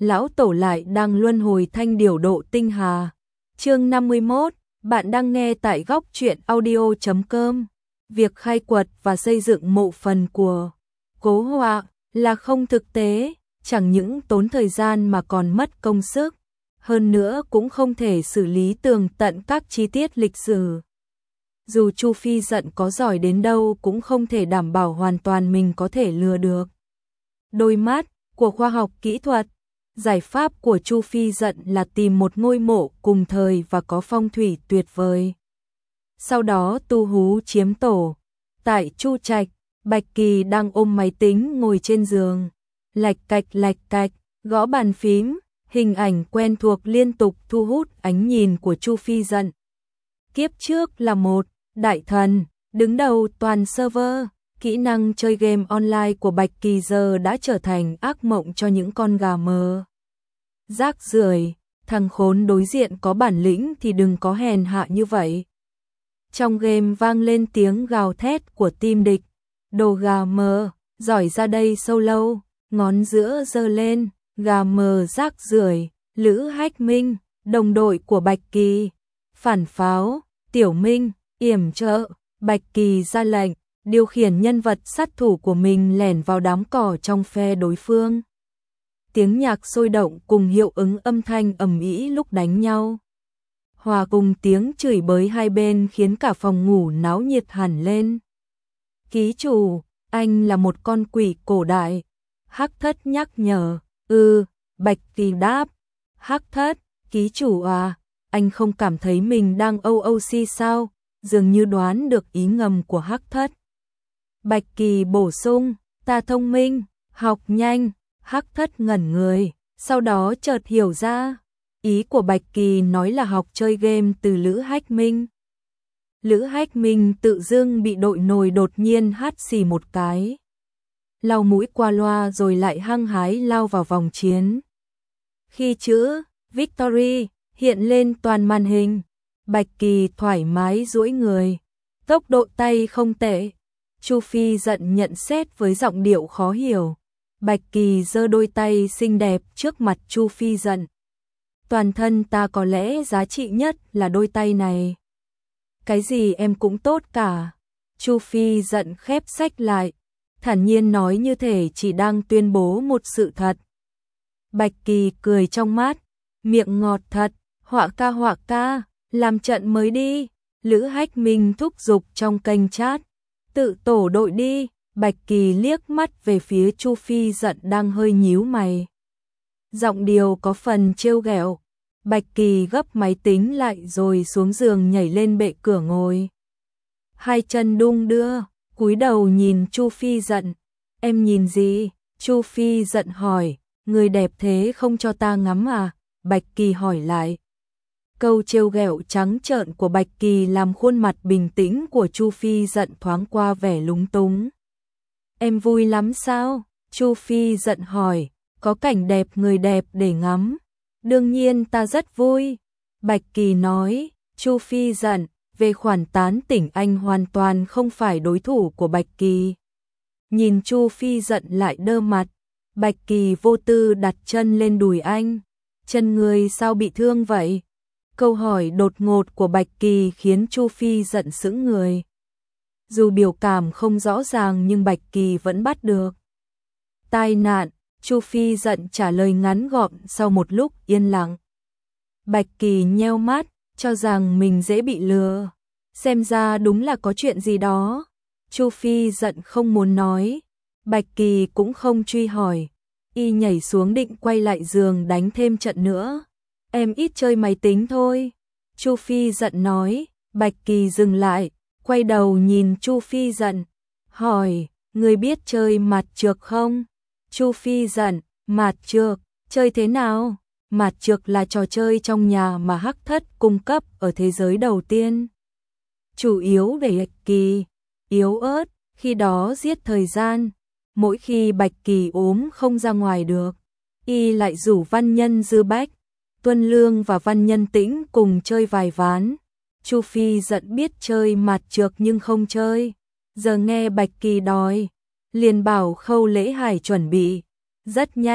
lão tổ lại đang luân hồi thanh điểu độ tinh hà. Chương 51, bạn đang nghe tại góc truyện audio.com. Việc khai quật và xây dựng mộ phần của Cố Họa là không thực tế, chẳng những tốn thời gian mà còn mất công sức, hơn nữa cũng không thể xử lý tường tận các chi tiết lịch sử. Dù Chu Phi Dận có giỏi đến đâu cũng không thể đảm bảo hoàn toàn mình có thể lừa được đôi mắt của khoa học kỹ thuật. Giải pháp của Chu Phi Dận là tìm một ngôi mộ cùng thời và có phong thủy tuyệt vời. Sau đó tu hú chiếm tổ. Tại Chu Trạch, Bạch Kỳ đang ôm máy tính ngồi trên giường, lạch cạch, gõ bàn phím, hình ảnh quen thuộc liên tục thu hút ánh nhìn của Chu Phi Dận. Kiếp trước là một đại thần, đứng đầu toàn server, kỹ năng chơi game online của Bạch Kỳ giờ đã trở thành ác mộng cho những con gà mờ. Rác rưởi, thằng khốn đối diện có bản lĩnh thì đừng có hèn hạ như vậy. Trong game vang lên tiếng gào thét của team địch, đồ gà mờ, giỏi ra đây solo, ngón giữa giơ lên, gà mờ rác rưởi, Lữ Hách Minh, đồng đội của Bạch Kỳ, phản pháo, Tiểu Minh, yểm trợ, Bạch Kỳ ra lệnh, điều khiển nhân vật sát thủ của mình lẻn vào đám cỏ trong phe đối phương. Tiếng nhạc sôi động cùng hiệu ứng âm thanh ầm ĩ lúc đánh nhau, hòa cùng tiếng chửi bới hai bên khiến cả phòng ngủ náo nhiệt hẳn lên. Ký chủ, anh là một con quỷ cổ đại. Hắc Thất nhắc nhở. Bạch Kỳ đáp. Hắc Thất, ký chủ à, anh không cảm thấy mình đang OOC sao? Dường như đoán được ý ngầm của Hắc Thất. Bạch Kỳ bổ sung, ta thông minh, học nhanh. Hắc Thất ngẩn người, sau đó chợt hiểu ra. Ý của Bạch Kỳ nói là học chơi game từ Lữ Hách Minh. Lữ Hách Minh tự dưng bị đội nồi đột nhiên hắt xì một cái, lau mũi qua loa rồi lại hăng hái lao vào vòng chiến. Khi chữ Victory hiện lên toàn màn hình, Bạch Kỳ thoải mái duỗi người, tốc độ tay không tệ. Chu Phi Dận nhận xét với giọng điệu khó hiểu. Bạch Kỳ giơ đôi tay xinh đẹp trước mặt Chu Phi Dận. Toàn thân ta có lẽ giá trị nhất là đôi tay này. Cái gì em cũng tốt cả. Chu Phi Dận khép sách lại, thản nhiên nói như thể chỉ đang tuyên bố một sự thật. Bạch Kỳ cười trong mắt, miệng ngọt thật, họa ca, làm trận mới đi. Lữ Hách Minh thúc giục trong kênh chat, tự tổ đội đi. Bạch Kỳ liếc mắt về phía Chu Phi Dận đang hơi nhíu mày, giọng điệu có phần trêu ghẹo. Bạch Kỳ gấp máy tính lại rồi xuống giường nhảy lên bệ cửa ngồi, hai chân đung đưa, cúi đầu nhìn Chu Phi Dận. Em nhìn gì? Chu Phi Dận hỏi. Người đẹp thế không cho ta ngắm à? Bạch Kỳ hỏi lại. Câu trêu ghẹo trắng trợn của Bạch Kỳ làm khuôn mặt bình tĩnh của Chu Phi Dận thoáng qua vẻ lúng túng. Em vui lắm sao? Chu Phi Dận hỏi. Có cảnh đẹp người đẹp để ngắm. Đương nhiên ta rất vui. Bạch Kỳ nói. Chu Phi Dận, về khoản tán tỉnh anh hoàn toàn không phải đối thủ của Bạch Kỳ. Nhìn Chu Phi Dận lại đơ mặt. Bạch Kỳ vô tư đặt chân lên đùi anh. Chân người sao bị thương vậy? Câu hỏi đột ngột của Bạch Kỳ khiến Chu Phi Dận sững người. Dù biểu cảm không rõ ràng nhưng Bạch Kỳ vẫn bắt được. Tai nạn, Chu Phi Dận trả lời ngắn gọn sau một lúc yên lặng. Bạch Kỳ nheo mắt, cho rằng mình dễ bị lừa. Xem ra đúng là có chuyện gì đó. Chu Phi Dận không muốn nói. Bạch Kỳ cũng không truy hỏi. Y nhảy xuống định quay lại giường đánh thêm trận nữa. Em ít chơi máy tính thôi. Chu Phi Dận nói. Bạch Kỳ dừng lại, quay đầu nhìn Chu Phi Dận, hỏi, người biết chơi mạt trược không? Chu Phi Dận, mạt trược, chơi thế nào? Mạt trược là trò chơi trong nhà mà Hắc Thất cung cấp ở thế giới đầu tiên. Chủ yếu để Bạch Kỳ yếu ớt, khi đó giết thời gian. Mỗi khi Bạch Kỳ ốm không ra ngoài được, y lại rủ Văn Nhân Dư Bách, Tuân Lương và Văn Nhân Tĩnh cùng chơi vài ván. Chu Phi Dận biết chơi mạt trược nhưng không chơi. Giờ nghe Bạch Kỳ đòi, liền bảo Khâu Lễ Hải chuẩn bị. Rất nhanh,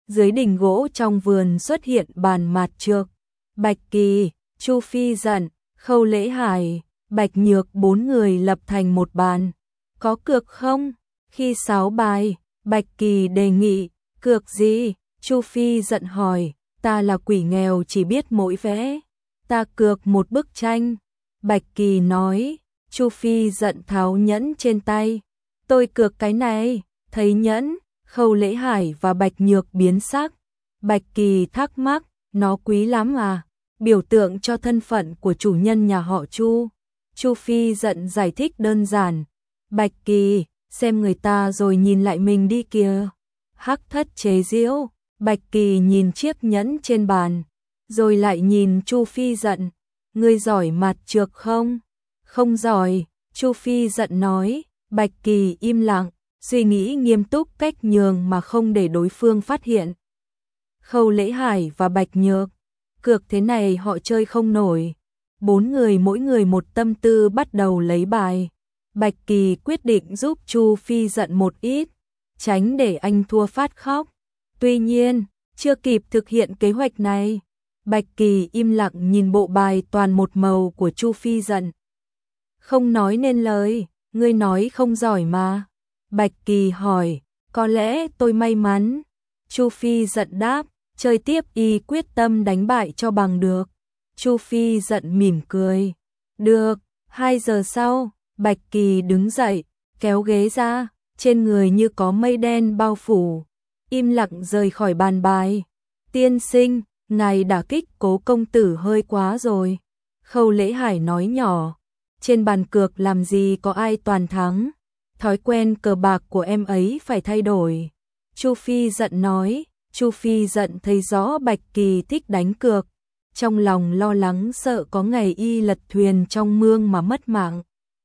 Dưới đỉnh gỗ trong vườn xuất hiện bàn mạt trược. Bạch Kỳ, Chu Phi Dận, Khâu Lễ Hải, Bạch Nhược bốn người lập thành một bàn. Có cược không? Khi sáo bài, Bạch Kỳ đề nghị, cược gì? Chu Phi Dận hỏi, ta là quỷ nghèo chỉ biết mỗi vẽ. Ta cược một bức tranh. Bạch Kỳ nói, Chu Phi Dận tháo nhẫn trên tay. Tôi cược cái này, thấy nhẫn, Khâu Lễ Hải và Bạch Nhược biến sắc. Bạch Kỳ thắc mắc, nó quý lắm à? Biểu tượng cho thân phận của chủ nhân nhà họ Chu. Chu Phi Dận giải thích đơn giản. Bạch Kỳ, xem người ta rồi nhìn lại mình đi kìa. Hắc Thất chế giễu. Bạch Kỳ nhìn chiếc nhẫn trên bàn, rồi lại nhìn Chu Phi Dận. Ngươi giỏi mạt trược không? Không giỏi, Chu Phi Dận nói. Bạch Kỳ im lặng, suy nghĩ nghiêm túc cách nhường mà không để đối phương phát hiện. Khâu Lễ Hải và Bạch Nhược, cược thế này họ chơi không nổi. Bốn người mỗi người một tâm tư bắt đầu lấy bài. Bạch Kỳ quyết định giúp Chu Phi Dận một ít, tránh để anh thua phát khóc. Tuy nhiên, chưa kịp thực hiện kế hoạch này, Bạch Kỳ im lặng nhìn bộ bài toàn một màu của Chu Phi Dận. Không nói nên lời, ngươi nói không giỏi mà. Bạch Kỳ hỏi, có lẽ tôi may mắn. Chu Phi Dận đáp, chơi tiếp y quyết tâm đánh bại cho bằng được. Chu Phi Dận mỉm cười. Được, 2 giờ sau, Bạch Kỳ đứng dậy, kéo ghế ra, trên người như có mây đen bao phủ. Im lặng rời khỏi bàn bài. Tiên sinh, ngài đả kích Cố công tử hơi quá rồi. Khâu Lễ Hải nói nhỏ. Trên bàn cược làm gì có ai toàn thắng. Thói quen cờ bạc của em ấy phải thay đổi. Chu Phi Dận nói. Chu Phi Dận thấy rõ Bạch Kỳ thích đánh cược. Trong lòng lo lắng sợ có ngày y lật thuyền trong mương mà mất mạng.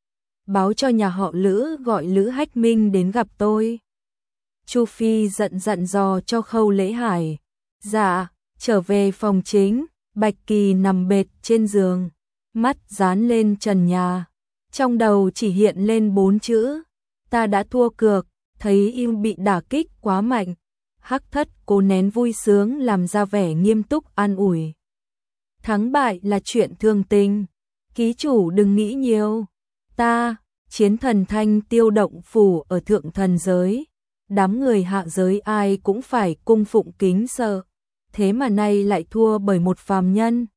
Báo cho nhà họ Lữ gọi Lữ Hách Minh đến gặp tôi. Chu Phi Dận dặn dò cho Khâu Lễ Hải. Dạ, trở về phòng chính, Bạch Kỳ nằm bệt trên giường, mắt dán lên trần nhà. Trong đầu chỉ hiện lên 4 chữ. Ta đã thua cược, thấy y bị đả kích quá mạnh. Hắc Thất cố nén vui sướng làm ra vẻ nghiêm túc an ủi. Thắng bại là chuyện thường tình, ký chủ đừng nghĩ nhiều. Ta, chiến thần Thanh Tiêu động phủ ở thượng thần giới. Đám người hạ giới ai cũng phải cung phụng kính sợ. Thế mà nay lại thua bởi một phàm nhân.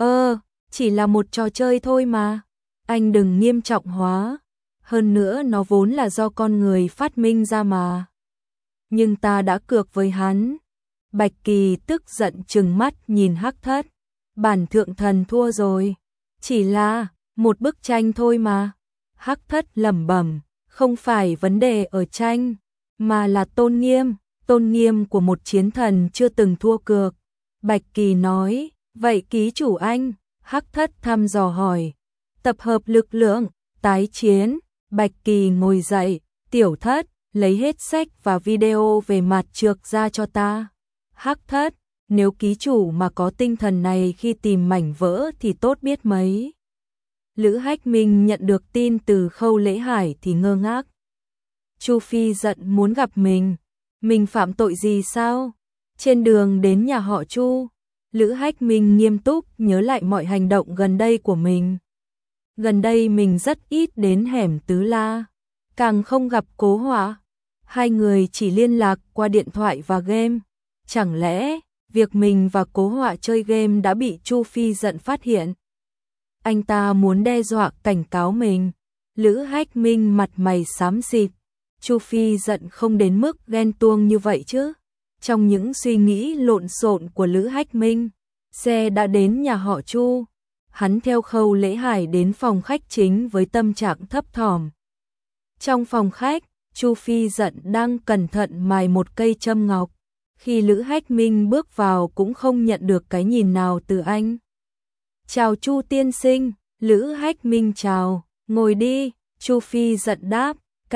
Chỉ là một trò chơi thôi mà. Anh đừng nghiêm trọng hóa. Hơn nữa nó vốn là do con người phát minh ra mà. Nhưng ta đã cược với hắn. Bạch Kỳ tức giận trừng mắt nhìn Hắc Thất. Bản thượng thần thua rồi. Chỉ là một bức tranh thôi mà. Hắc Thất lẩm bẩm, không phải vấn đề ở tranh, mà là tôn nghiêm của một chiến thần chưa từng thua cược. Bạch Kỳ nói, vậy ký chủ anh? Hắc Thất thăm dò hỏi. Tập hợp lực lượng, tái chiến. Bạch Kỳ ngồi dậy, Tiểu Thất, lấy hết sách và video về mặt trược ra cho ta. Hắc Thất, nếu ký chủ mà có tinh thần này khi tìm mảnh vỡ thì tốt biết mấy. Lữ Hách Minh nhận được tin từ Khâu Lễ Hải thì ngơ ngác. Chu Phi Dận muốn gặp mình phạm tội gì sao? Trên đường đến nhà họ Chu, Lữ Hách Minh nghiêm túc nhớ lại mọi hành động gần đây của mình. Gần đây mình rất ít đến hẻm Tứ La, càng không gặp Cố Họa. Hai người chỉ liên lạc qua điện thoại và game. Chẳng lẽ việc mình và Cố Họa chơi game đã bị Chu Phi Dận phát hiện? Anh ta muốn đe dọa cảnh cáo mình. Lữ Hách Minh mặt mày xám xịt. Chu Phi Dận không đến mức ghen tuông như vậy chứ. Trong những suy nghĩ lộn xộn của Lữ Hách Minh, xe đã đến nhà họ Chu. Hắn theo Khâu Lễ Hải đến phòng khách chính với tâm trạng thấp thỏm. Trong phòng khách, Chu Phi Dận đang cẩn thận mài một cây châm ngọc. Khi Lữ Hách Minh bước vào cũng không nhận được cái nhìn nào từ anh. Chào Chu tiên sinh. Lữ Hách Minh chào. Ngồi đi. Chu Phi Dận đáp.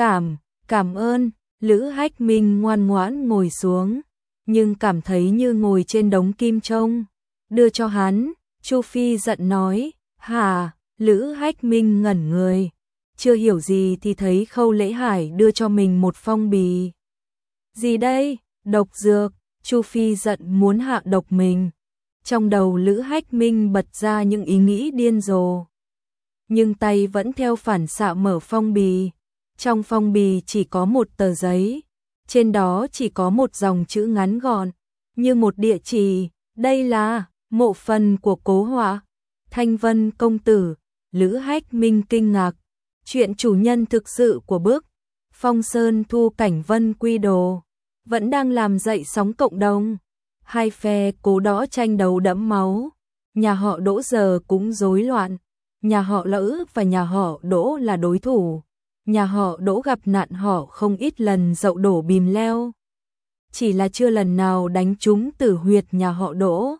Cảm ơn. Lữ Hách Minh ngoan ngoãn ngồi xuống, nhưng cảm thấy như ngồi trên đống kim chông. Đưa cho hắn. Chu Phi Dận nói. Hả? Lữ Hách Minh ngẩn người, chưa hiểu gì thì thấy Khâu Lễ Hải đưa cho mình một phong bì. Gì đây? Độc dược. Chu Phi giận muốn hạ độc mình. Trong đầu Lữ Hách Minh bật ra những ý nghĩ điên rồ. Nhưng tay vẫn theo phản xạ mở phong bì. Trong phong bì chỉ có một tờ giấy. Trên đó chỉ có một dòng chữ ngắn gọn, như một địa chỉ. Đây là mộ phần của Cố Họa, Thanh Vân công tử. Lữ Hách Minh kinh ngạc. Chuyện chủ nhân thực sự của bức Phong Sơn Thu Cảnh Vân Quy Đồ vẫn đang làm dậy sóng cộng đồng. Hai phe cố đỏ tranh đấu đẫm máu. Nhà họ Đỗ giờ cũng rối loạn. Nhà họ Lữ và nhà họ Đỗ là đối thủ. Nhà họ Đỗ gặp nạn họ không ít lần dậu đổ bìm leo. Chỉ là chưa lần nào đánh trúng tử huyệt nhà họ Đỗ.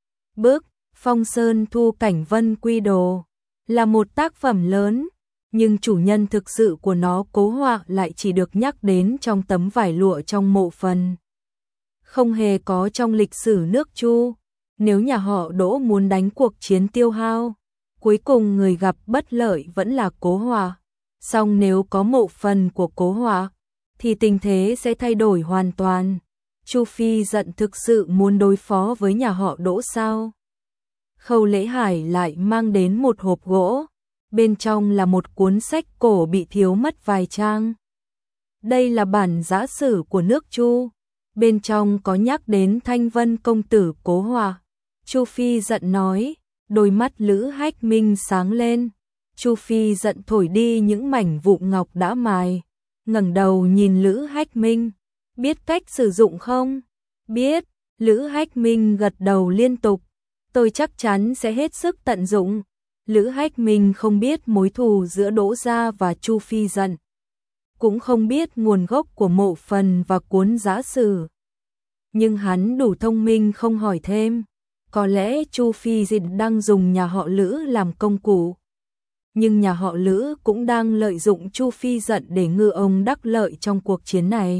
Bức Phong Sơn Thu Cảnh Vân Quy Đồ là một tác phẩm lớn, nhưng chủ nhân thực sự của nó Cố Họa lại chỉ được nhắc đến trong tấm vải lụa trong mộ phần. Không hề có trong lịch sử nước Chu. Nếu nhà họ Đỗ muốn đánh cuộc chiến tiêu hao, cuối cùng người gặp bất lợi vẫn là Cố Họa. Song nếu có mộ phần của Cố Họa, thì tình thế sẽ thay đổi hoàn toàn. Chu Phi giận thực sự muốn đối phó với nhà họ Đỗ sao? Khâu Lễ Hải lại mang đến một hộp gỗ. Bên trong là một cuốn sách cổ bị thiếu mất vài trang. Đây là bản giã sử của nước Chu. Bên trong có nhắc đến Thanh Vân công tử Cố Họa. Chu Phi giận nói, đôi mắt Lữ Hách Minh sáng lên. Chu Phi giận thổi đi những mảnh vụn ngọc đã mài, ngẩng đầu nhìn Lữ Hách Minh, biết cách sử dụng không? Biết. Lữ Hách Minh gật đầu liên tục, tôi chắc chắn sẽ hết sức tận dụng. Lữ Hách Minh không biết mối thù giữa Đỗ gia và Chu Phi giận, cũng không biết nguồn gốc của mộ phần và cuốn giã sử. Nhưng hắn đủ thông minh không hỏi thêm, có lẽ Chu Phi giận đang dùng nhà họ Lữ làm công cụ. Nhưng nhà họ Lữ cũng đang lợi dụng Chu Phi giận để ngư ông đắc lợi trong cuộc chiến này.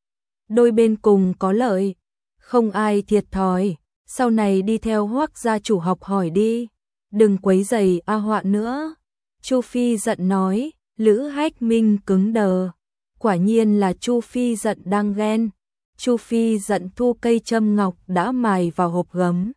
Đôi bên cùng có lợi, không ai thiệt thòi. Sau này đi theo Hoắc gia chủ học hỏi đi, đừng quấy rầy A Họa nữa. Chu Phi giận nói. Lữ Hách Minh cứng đờ. Quả nhiên là Chu Phi giận đang ghen. Chu Phi giận thu cây châm ngọc đã mài vào hộp gấm.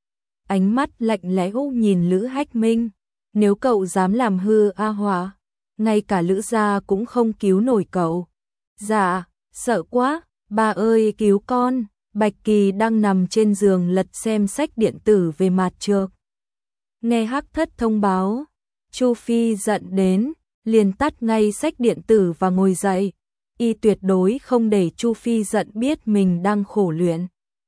Ánh mắt lạnh lẽo nhìn Lữ Hách Minh. Nếu cậu dám làm hư A Họa, ngay cả Lữ gia cũng không cứu nổi cậu. Dạ, sợ quá, bà ơi cứu con. Bạch Kỳ đang nằm trên giường lật xem sách điện tử về mặt trược. Nghe Hắc Thất thông báo, Chu Phi giận đến, liền tắt ngay sách điện tử và ngồi dậy. Y tuyệt đối không để Chu Phi giận biết mình đang khổ luyện.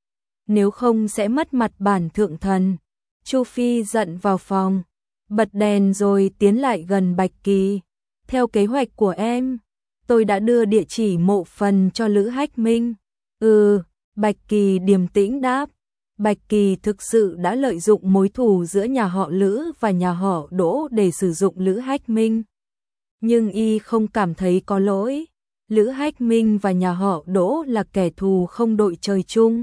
Nếu không sẽ mất mặt bản thượng thần. Chu Phi giận vào phòng, bật đèn rồi tiến lại gần Bạch Kỳ. Theo kế hoạch của em, tôi đã đưa địa chỉ mộ phần cho Lữ Hách Minh. Bạch Kỳ điềm tĩnh đáp. Bạch Kỳ thực sự đã lợi dụng mối thù giữa nhà họ Lữ và nhà họ Đỗ để sử dụng Lữ Hách Minh. Nhưng y không cảm thấy có lỗi. Lữ Hách Minh và nhà họ Đỗ là kẻ thù không đội trời chung.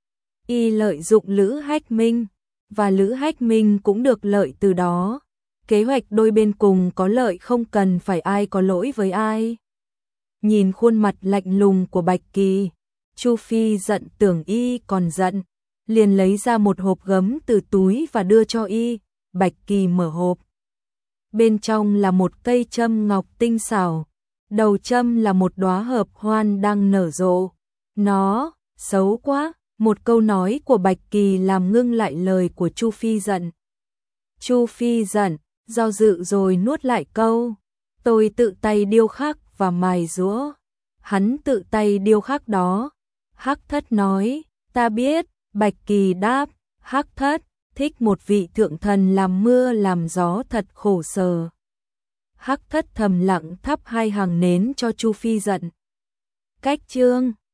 Y lợi dụng Lữ Hách Minh, và Lữ Hách Minh cũng được lợi từ đó. Kế hoạch đôi bên cùng có lợi, không cần phải ai có lỗi với ai. Nhìn khuôn mặt lạnh lùng của Bạch Kỳ, Chu Phi giận tưởng y còn giận, liền lấy ra một hộp gấm từ túi và đưa cho y. Bạch Kỳ mở hộp. Bên trong là một cây châm ngọc tinh xảo, đầu châm là một đóa hợp hoan đang nở rộ. Nó xấu quá. Một câu nói của Bạch Kỳ làm ngưng lại lời của Chu Phi giận. Chu Phi giận, do dự rồi nuốt lại câu. Tôi tự tay điêu khắc và mài giũa. Hắn tự tay điêu khắc đó. Hắc Thất nói, ta biết. Bạch Kỳ đáp, Hắc Thất thích một vị thượng thần làm mưa làm gió thật khổ sở. Hắc Thất thầm lặng thắp 2 hàng nến cho Chu Phi giận. Cách chương